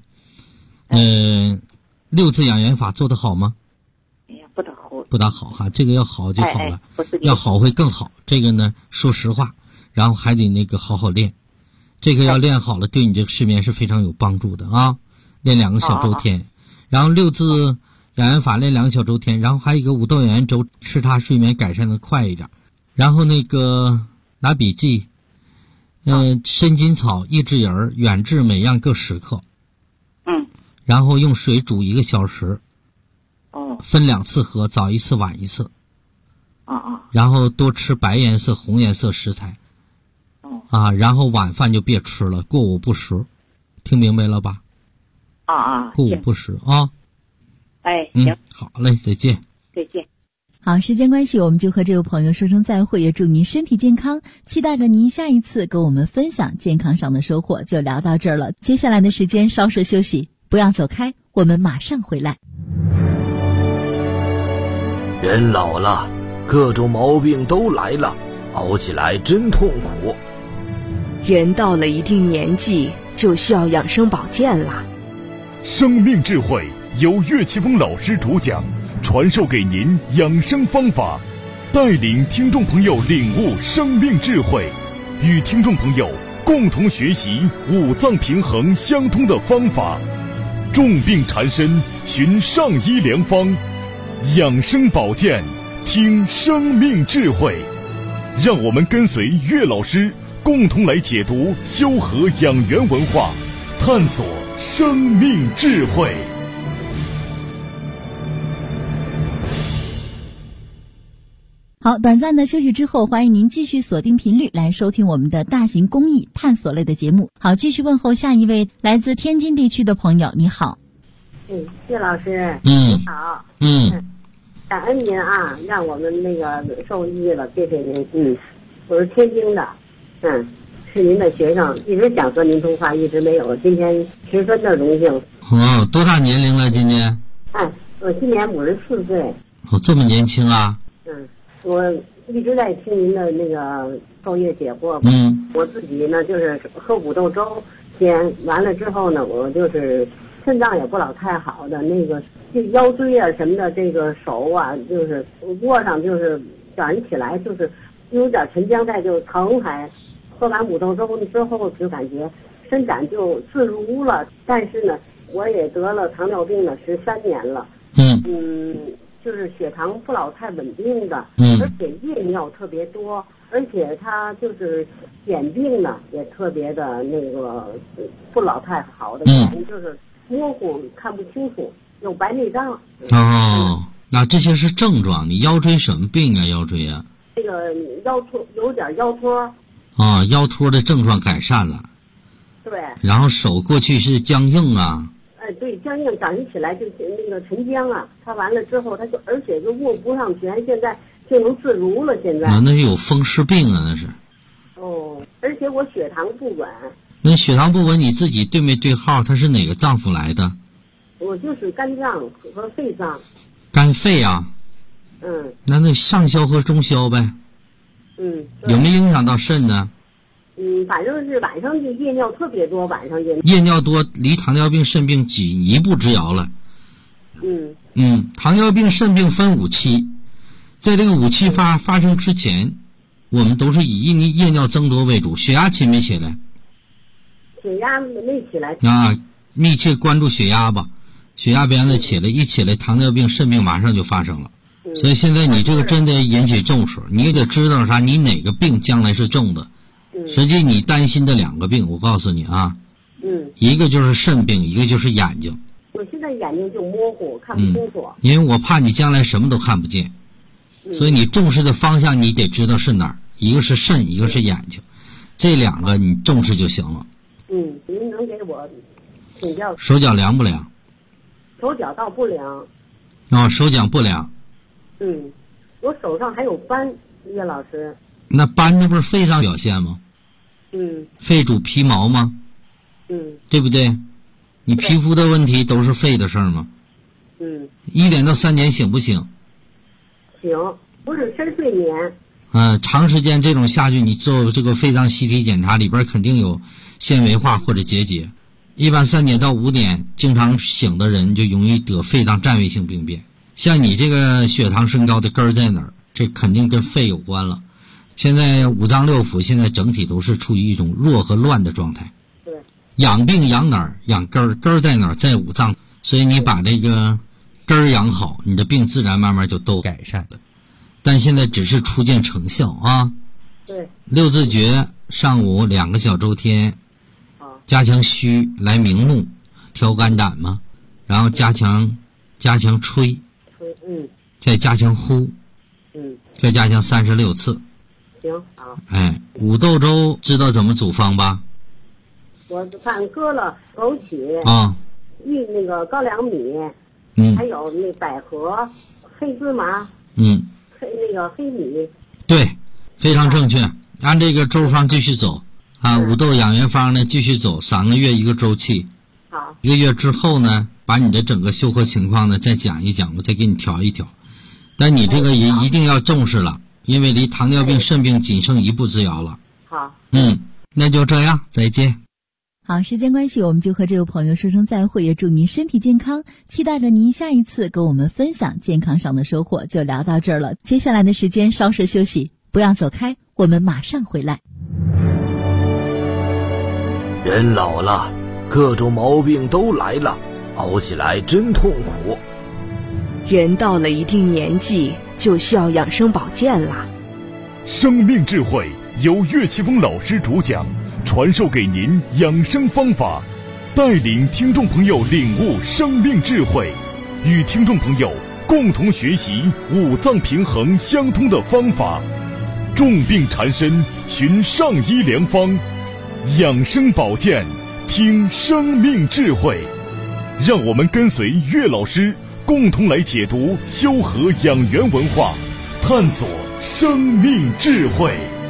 六字养元法做得好吗？ 不大好。 不大好哈，这个要好就好了，要好会更好。这个呢，说实话，然后还得那个好好练这个要练好了，对你这个失眠是非常有帮助的啊。练2个小周天，然后6字养元法练2个小周天，然后还有一个5豆养元粥，吃它睡眠改善的快一点。然后那个拿笔记，参金草、益智仁、远志每样各10克。然后用水煮1个小时。分2次喝，早1次晚1次。然后多吃白颜色、红颜色食材。然后晚饭就别吃了，过午不食，听明白了吧？过午不食啊。 行。 好嘞，再见。 再见。 好，时间关系，我们就和这位朋友说声再会，也祝您身体健康，期待着您下一次跟我们分享健康上的收获。就聊到这儿了，接下来的时间稍事休息，不要走开，我们马上回来。 人老了，各种毛病都来了，熬起来真痛苦。 人到了一定年纪，就需要养生保健了。 生命智慧由岳奇峰老师主讲，传授给您养生方法，带领听众朋友领悟生命智慧，与听众朋友共同学习五脏平衡相通的方法。重病缠身，寻上医良方，养生保健，听生命智慧。让我们跟随岳老师共同来解读修和养元文化，探索生命智慧。 好，短暂的休息之后，欢迎您继续锁定频率来收听我们的大型公益探索类的节目。好，继续问候下一位来自天津地区的朋友，你好。 谢老师，你好。感恩您啊，让我们那个受益了，谢谢您。我是天津的，是您的学生，一直想和您通话，一直没有，今天十分的荣幸。 多大年龄了？今年？ 我今年54岁。 这么年轻啊？ 我一直在听您的那个授业解惑。我自己呢就是喝5豆粥，先完了之后呢，我就是肾脏也不老太好的，那个就腰椎啊什么的，这个手啊就是握上就是早上起来就是有点沉僵在就疼，还喝完5豆粥之后就感觉伸展就自如了。但是呢，我也得了糖尿病呢13年了。就是血糖不老太稳定的，而且夜尿特别多，而且它就是眼病呢也特别的那个不老太好的，就是模糊看不清楚，有白内障。 那这些是症状。你腰椎什么病啊？腰椎啊？ 这个腰托有点腰托。 腰托的症状改善了。 对。 然后手过去是僵硬啊。 对，僵硬，早上起来就那个沉僵啊，他完了之后，他就而且就握不上拳，现在就能自如了。现在那是有风湿病啊，那是。 而且我血糖不稳。 那血糖不稳，你自己对没对号？它是哪个脏腑来的？ 我就是肝脏和肺脏。 肝肺啊？那上消和中消呗。有没有影响到肾呢？ 反正是晚上就夜尿特别多，晚上夜尿多，离糖尿病、肾病仅一步之遥了。糖尿病、肾病分5期，在这个5期发生之前，我们都是以夜尿增多为主。血压起没起来？ 血压没起来。 密切关注血压吧，血压别让它起来，一起来糖尿病、肾病马上就发生了。所以现在你这个真得引起重视，你也得知道啥，你哪个病将来是重的。实际你担心的2个病，我告诉你啊，一个就是肾病，一个就是眼睛。 我现在眼睛就模糊，看不清楚。 因为我怕你将来什么都看不见，所以你重视的方向你得知道是哪儿，一个是肾，一个是眼睛，这2个你重视就行了。 您能给我请教？ 手脚凉不凉？ 手脚倒不凉。 手脚不凉。 我手上还有斑，叶老师。 那斑那不是肺脏表现吗？肺主皮毛吗？对不对？你皮肤的问题都是肺的事儿吗？1年到3年行不行？ 行，不是深睡眠。 长时间这种下去，你做这个肺脏细体检查，里边肯定有纤维化或者结节。一般3年到5年经常醒的人就容易得肺脏占位性病变。像你这个血糖升高的根儿在哪儿？这肯定跟肺有关了。 现在五脏六腑现在整体都是处于一种弱和乱的状态。 对。 养病养哪儿？养根儿，根儿在哪儿？在五脏。所以你把这个根儿养好，你的病自然慢慢就都改善了。但现在只是初见成效啊。 对。 六字诀上午2个小周天，加强虚来明目，调肝胆嘛，然后加强吹，再加强呼，再加强36次。 行，好。 哎，五豆粥知道怎么组方吧？ 我看搁了枸杞啊， 那个高粱米，还有那百合、黑芝麻，黑米。 对，非常正确。按这个粥方继续走啊，五豆养元方呢继续走3个月一个周期。 好。 1个月之后呢，把你的整个修合情况呢再讲一讲，我再给你调一调。但你这个也一定要重视了，因为离糖尿病、肾病仅剩1步之遥了。 好。 那就这样，再见。 好，时间关系，我们就和这位朋友说声再会，也祝您身体健康，期待着您下一次跟我们分享健康上的收获。就聊到这儿了，接下来的时间稍事休息，不要走开，我们马上回来。 人老了，各种毛病都来了，熬起来真痛苦。 人到了一定年纪，就需要养生保健了。 生命智慧由岳奇峰老师主讲，传授给您养生方法，带领听众朋友领悟生命智慧，与听众朋友共同学习五脏平衡相通的方法。重病缠身，寻上医良方，养生保健，听生命智慧。让我们跟随岳老师，共同来解读修和养元文化，探索生命智慧。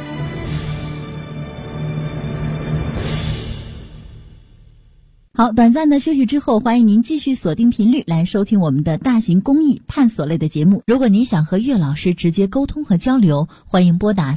好，短暂的休息之后，欢迎您继续锁定频率来收听我们的大型公益探索类的节目。如果您想和岳老师直接沟通和交流，欢迎拨打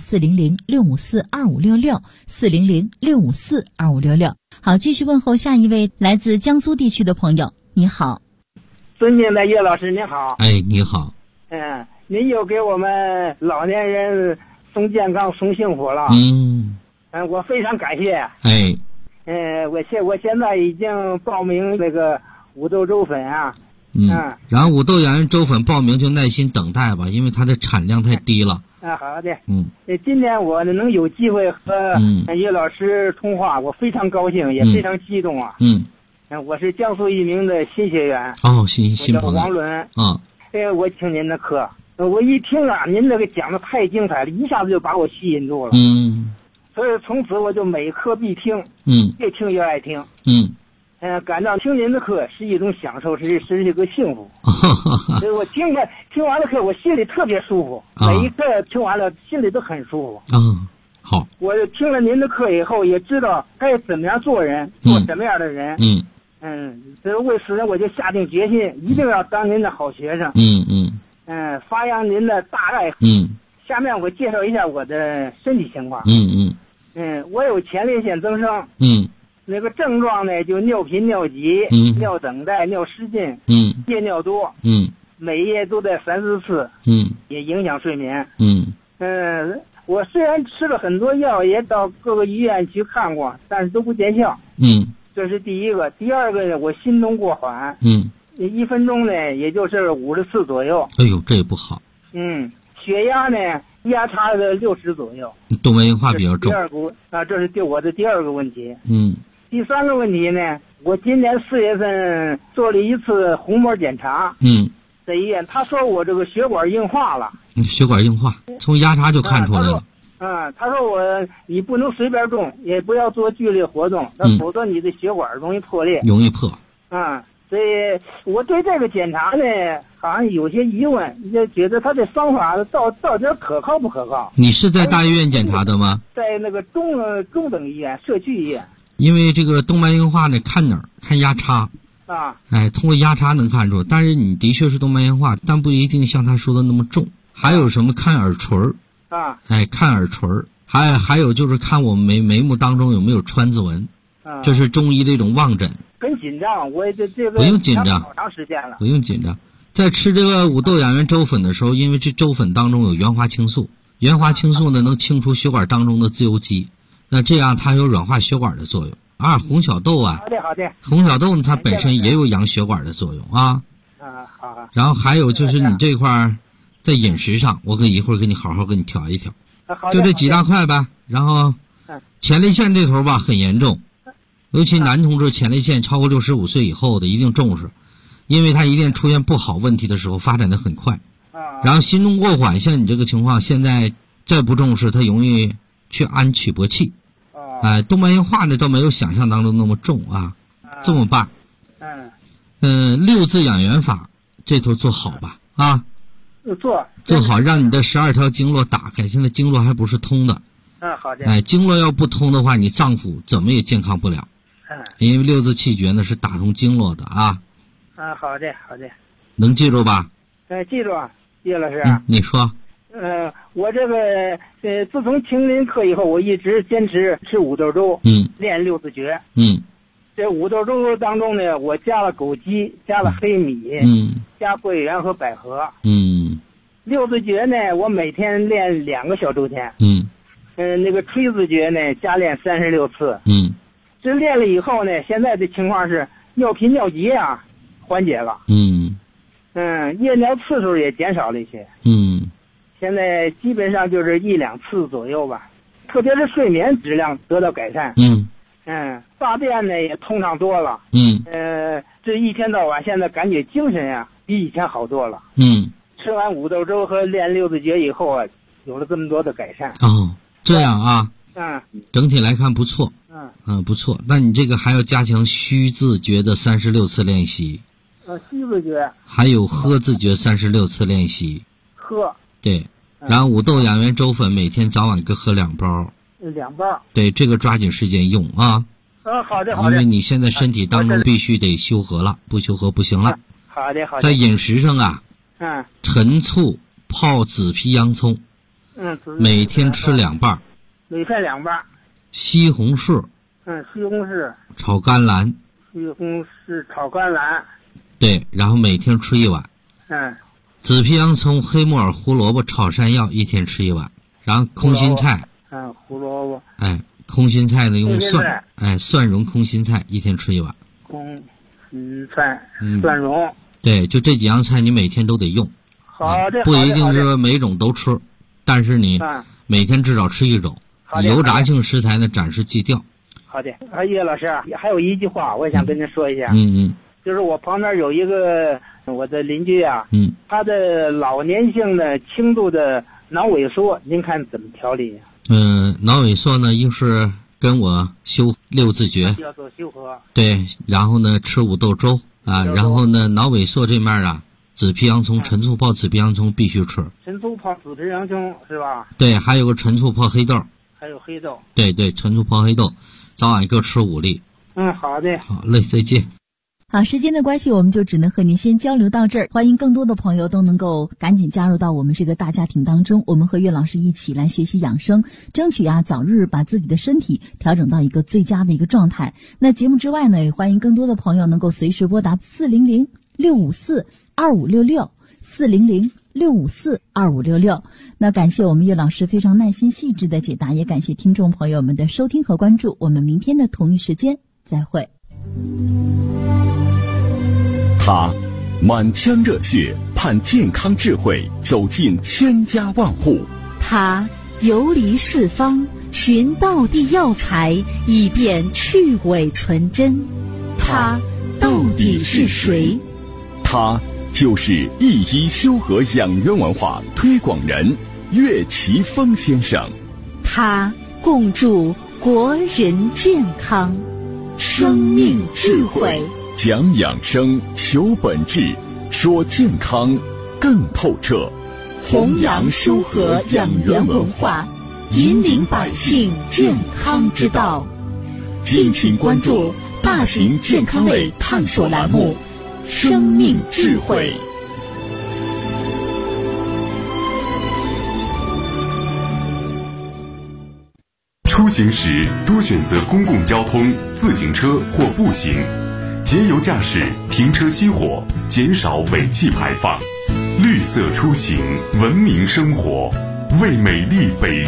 400-654-2566，400-654-2566。好，继续问候下一位来自江苏地区的朋友。你好， 尊敬的岳老师，您好。 哎，你好。 您又给我们老年人送健康、送幸福了。我非常感谢。我现在已经报名那个五豆粥粉啊。 然后五豆养元粥粉报名就耐心等待吧，因为它的产量太低了。 好的。今天我能有机会和岳老师通话，我非常高兴，也非常激动啊。我是江苏一名的新学员。 新我叫王伦。我听您的课，我一听啊，您这个讲的太精彩了，一下子就把我吸引住了。所以从此我就每课必听。越听越爱听。感到听您的课是一种享受，是一个幸福。所以我听完了课，我心里特别舒服。每一课听完了，心里都很舒服。 好。 我听了您的课以后，也知道该怎么样做人，做什么样的人。所以为此我就下定决心，一定要当您的好学生。发扬您的大爱。下面我介绍一下我的身体情况。我有前列腺增生。那个症状呢，就尿频、尿急、尿等待、尿失禁，夜尿多，每夜都在3-4次，也影响睡眠。我虽然吃了很多药，也到各个医院去看过，但是都不见效。这是第一个。第二个呢，我心动过缓，1分钟呢，也就是50次左右。 哎呦，这也不好。 血压呢，压差的60左右。 动脉硬化比较重。 这是我的第二个问题。第三个问题呢，我今年4月份做了一次虹膜检查。在医院，他说我这个血管硬化了。 血管硬化，从压查就看出来了。 他说你不能随便动，也不要做剧烈活动，否则你的血管容易破裂。 容易破。 所以我对这个检查呢，好像有些疑问，就觉得他的方法到底可靠不可靠？ 你是在大医院检查的吗？ 在那个中等医院、社区医院。 因为这个动脉硬化呢，看哪儿？看压差。通过压差能看出，但是你的确是动脉硬化，但不一定像他说的那么重。还有什么看耳垂儿？看耳垂儿。还有就是看我们眉目当中有没有川字纹。这是中医的一种望诊。 很紧张，我这个不用紧张， 好长时间了。 不用紧张，在吃这个五豆养元粥粉的时候，因为这粥粉当中有原花青素， 原花青素呢能清除血管当中的自由基，那这样它有软化血管的作用。红小豆啊， 好的， 红小豆呢它本身也有养血管的作用啊。 好。 然后还有就是你这块在饮食上，我一会儿给你好好给你调一调，就这几大块呗。然后前列腺这头吧很严重，尤其男同志前列腺超过65岁以后的一定重视，因为它一定出现不好问题的时候发展的很快。然后心动过缓，像你这个情况，现在再不重视，它容易去安曲搏器。动脉硬化呢倒没有想象当中那么重啊。这么办？6字养元法这头做好吧啊。做好，让你的12条经络打开。现在经络还不是通的。 好的。 经络要不通的话，你脏腑怎么也健康不了。因为6字气诀呢是打通经络的啊。 好的。 能记住吧？ 记住，叶老师。 你说。 我这个自从停临课以后，我一直坚持吃五豆粥，练6字诀。这五豆粥当中呢，我加了枸杞，加了黑米，加桂圆和百合。6字诀呢，我每天练2个小周天。那个吹字诀呢，加练36次。这练了以后呢，现在的情况是尿频尿急啊，缓解了。夜尿次数也减少了一些。现在基本上就是1、2次左右吧，特别是睡眠质量得到改善。大便呢也通畅多了。这一天到晚现在感觉精神呀比以前好多了。吃完五豆粥和练6字诀以后啊，有了这么多的改善。 这样啊。整体来看不错。不错。那你这个还要加强虚字诀的36次练习。 虚字诀。 还有喝字诀36次练习。 喝。 对。然后五豆养元粥粉每天早晚各喝2包。 2包。 对，这个抓紧时间用啊。 好的。 因为你现在身体当中必须得修和了，不修和不行了。 好的。 在饮食上啊。陈醋泡紫皮洋葱。每天吃2瓣。 每天2瓣。 西红柿。 西红柿。 炒甘蓝。 西红柿炒甘蓝。 对，然后每天吃1碗。紫皮洋葱、黑木耳、胡萝卜炒山药一天吃1碗。然后空心菜。 胡萝卜。 空心菜呢用蒜。蒜蓉空心菜一天吃1碗。 空心菜、蒜蓉。 对，就这几样菜你每天都得用。 好的。 不一定是每种都吃，但是你每天至少吃1种。油炸性食材呢暂时忌掉。 好的。叶老师，还有一句话我也想跟您说一下。就是我旁边有一个我的邻居啊，他的老年性的轻度的脑萎缩，您看怎么调理呀？ 脑萎缩呢，又是跟我修6字诀， 要做修和。 对，然后呢吃五豆粥啊，然后呢脑萎缩这面啊，紫皮洋葱、陈醋泡紫皮洋葱必须吃。 陈醋泡紫皮洋葱是吧？ 对，还有个陈醋泡黑豆。 还有黑豆。 对，陈醋泡黑豆，早晚各吃5粒。 好的。 好嘞，再见。 好，时间的关系，我们就只能和您先交流到这儿。欢迎更多的朋友都能够赶紧加入到我们这个大家庭当中，我们和岳老师一起来学习养生，争取早日把自己的身体调整到一个最佳的一个状态。那节目之外呢，也欢迎更多的朋友能够随时拨打400-654-2566，400-654-2566。那感谢我们岳老师非常耐心细致的解答，也感谢听众朋友们的收听和关注。我们明天的同一时间再会。 他满腔热血盼健康智慧走进千家万户， 他游离四方寻道地药材以便去伪存真，他到底是谁？ 他就是一医修和养元文化推广人岳奇峰先生， 他共筑国人健康生命智慧， 讲养生求本质，说健康更透彻， 弘扬修和养元文化，引领百姓健康之道。敬请关注大型健康类探索栏目《生命智慧》。 出行时多选择公共交通、自行车或步行，节油驾驶，停车熄火，减少尾气排放，绿色出行，文明生活。 为美丽北